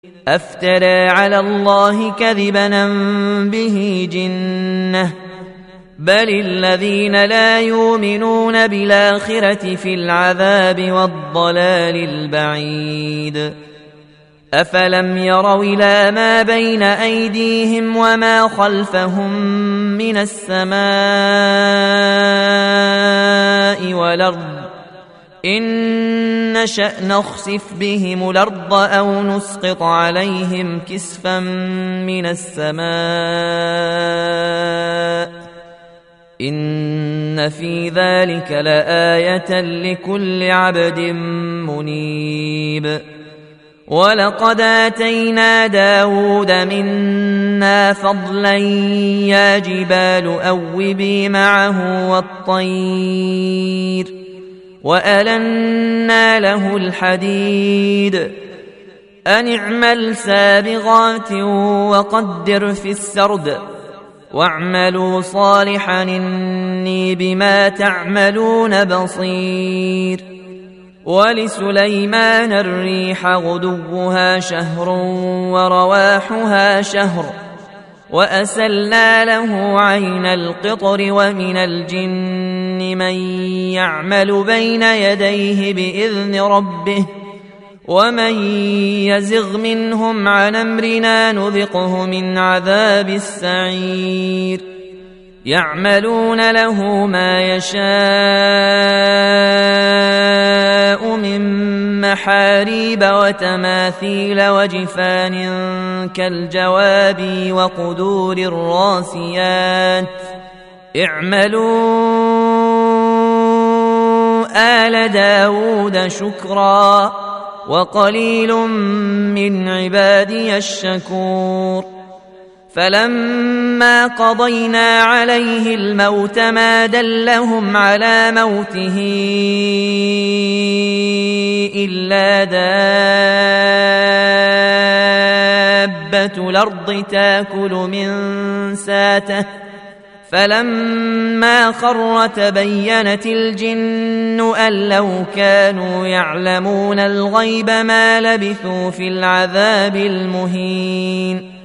أفترى على الله كذبا أم به جنة بل الذين لا يؤمنون بالآخرة في العذاب والضلال البعيد أفلم يروا إلى ما بين أيديهم وما خلفهم من السماء والأرض إن نشأ نخسف بهم الأرض أو نسقط عليهم كسفا من السماء إن في ذلك لآية لكل عبد منيب ولقد آتينا داود منا فضلا يا جبال أوبي معه والطير وألنا له الحديد أن اعمل سابغات وقدر في السرد واعملوا صالحا إني بما تعملون بصير ولسليمان الريح غدوها شهر ورواحها شهر وأسلنا له عين القطر ومن الجن من يعمل بين يديه بإذن ربه ومن يزغ منهم عن أمرنا نذقه من عذاب السعير يعملون له ما يشاء من محاريب وتماثيل وجفان كالجواب وقدور الراسيات اعملوا آل داود شكرا وقليل من عبادي الشكور فلما قضينا عليه الموت ما دلهم على موته إلا دابة الأرض تاكل من ساته فلما خر تبينت الجن أن لو كانوا يعلمون الغيب ما لبثوا في العذاب المهين